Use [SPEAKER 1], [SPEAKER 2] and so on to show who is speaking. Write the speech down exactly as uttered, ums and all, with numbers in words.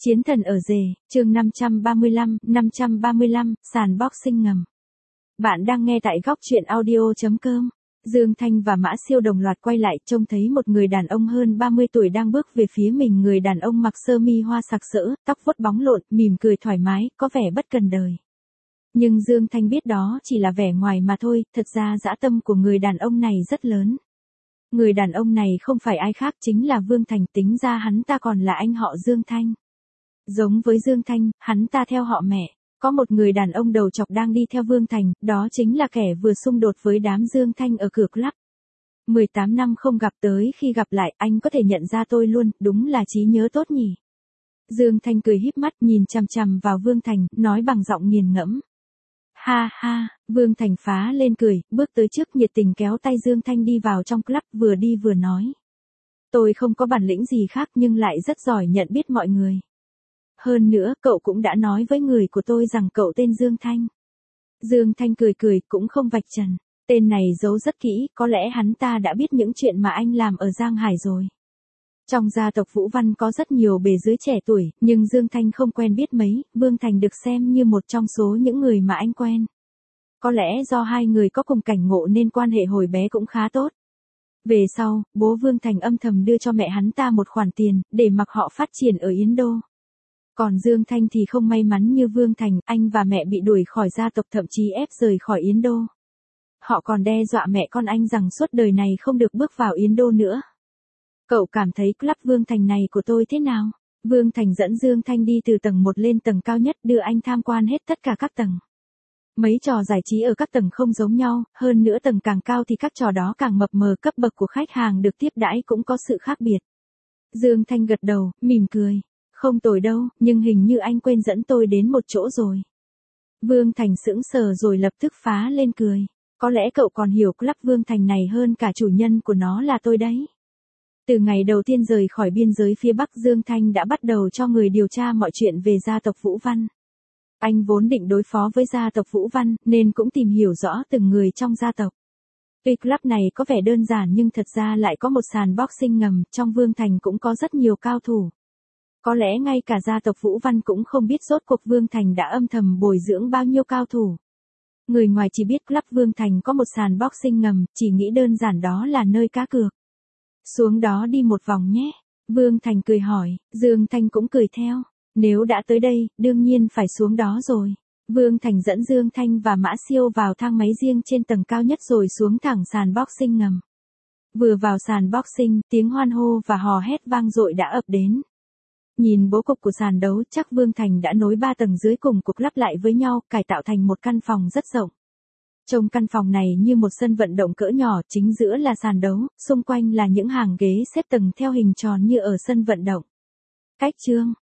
[SPEAKER 1] Chiến thần ở rể, chương năm trăm ba mươi lăm, năm trăm ba mươi lăm, sàn boxing ngầm. Bạn đang nghe tại góc truyện audio chấm com. Dương Thanh và Mã Siêu đồng loạt quay lại, trông thấy một người đàn ông hơn ba mươi tuổi đang bước về phía mình. Người đàn ông mặc sơ mi hoa sặc sỡ, tóc vuốt bóng lộn, mỉm cười thoải mái, có vẻ bất cần đời. Nhưng Dương Thanh biết đó chỉ là vẻ ngoài mà thôi, thật ra dã tâm của người đàn ông này rất lớn. Người đàn ông này không phải ai khác, chính là Vương Thành, tính ra hắn ta còn là anh họ Dương Thanh. Giống với Dương Thanh, hắn ta theo họ mẹ. Có một người đàn ông đầu chọc đang đi theo Vương Thành, đó chính là kẻ vừa xung đột với đám Dương Thanh ở cửa club. mười tám năm không gặp, tới khi gặp lại anh có thể nhận ra tôi luôn, đúng là trí nhớ tốt nhỉ. Dương Thanh cười híp mắt nhìn chằm chằm vào Vương Thành, nói bằng giọng nghiền ngẫm. Ha ha, Vương Thành phá lên cười, bước tới trước nhiệt tình kéo tay Dương Thanh đi vào trong club, vừa đi vừa nói. Tôi không có bản lĩnh gì khác nhưng lại rất giỏi nhận biết mọi người. Hơn nữa, cậu cũng đã nói với người của tôi rằng cậu tên Dương Thanh. Dương Thanh cười cười, cũng không vạch trần. Tên này giấu rất kỹ, có lẽ hắn ta đã biết những chuyện mà anh làm ở Giang Hải rồi. Trong gia tộc Vũ Văn có rất nhiều bề dưới trẻ tuổi, nhưng Dương Thanh không quen biết mấy, Vương Thành được xem như một trong số những người mà anh quen. Có lẽ do hai người có cùng cảnh ngộ nên quan hệ hồi bé cũng khá tốt. Về sau, bố Vương Thành âm thầm đưa cho mẹ hắn ta một khoản tiền, để mặc họ phát triển ở Yến Đô. Còn Dương Thanh thì không may mắn như Vương Thành, anh và mẹ bị đuổi khỏi gia tộc, thậm chí ép rời khỏi Yến Đô. Họ còn đe dọa mẹ con anh rằng suốt đời này không được bước vào Yến Đô nữa. Cậu cảm thấy club Vương Thành này của tôi thế nào? Vương Thành dẫn Dương Thanh đi từ tầng một lên tầng cao nhất, đưa anh tham quan hết tất cả các tầng. Mấy trò giải trí ở các tầng không giống nhau, hơn nữa tầng càng cao thì các trò đó càng mập mờ, cấp bậc của khách hàng được tiếp đãi cũng có sự khác biệt. Dương Thanh gật đầu, mỉm cười. Không tồi đâu, nhưng hình như anh quên dẫn tôi đến một chỗ rồi. Vương Thành sững sờ rồi lập tức phá lên cười. Có lẽ cậu còn hiểu club Vương Thành này hơn cả chủ nhân của nó là tôi đấy. Từ ngày đầu tiên rời khỏi biên giới phía Bắc, Dương Thanh đã bắt đầu cho người điều tra mọi chuyện về gia tộc Vũ Văn. Anh vốn định đối phó với gia tộc Vũ Văn, nên cũng tìm hiểu rõ từng người trong gia tộc. Tuy club này có vẻ đơn giản nhưng thật ra lại có một sàn boxing ngầm, trong Vương Thành cũng có rất nhiều cao thủ. Có lẽ ngay cả gia tộc Vũ Văn cũng không biết rốt cuộc Vương Thành đã âm thầm bồi dưỡng bao nhiêu cao thủ. Người ngoài chỉ biết club Vương Thành có một sàn boxing ngầm, chỉ nghĩ đơn giản đó là nơi cá cược. Xuống đó đi một vòng nhé. Vương Thành cười hỏi, Dương Thanh cũng cười theo. Nếu đã tới đây, đương nhiên phải xuống đó rồi. Vương Thành dẫn Dương Thanh và Mã Siêu vào thang máy riêng trên tầng cao nhất rồi xuống thẳng sàn boxing ngầm. Vừa vào sàn boxing, tiếng hoan hô và hò hét vang dội đã ập đến. Nhìn bố cục của sàn đấu, chắc Vương Thành đã nối ba tầng dưới cùng cục lắp lại với nhau, cải tạo thành một căn phòng rất rộng. Trông căn phòng này như một sân vận động cỡ nhỏ, chính giữa là sàn đấu, xung quanh là những hàng ghế xếp tầng theo hình tròn như ở sân vận động. Cách chương,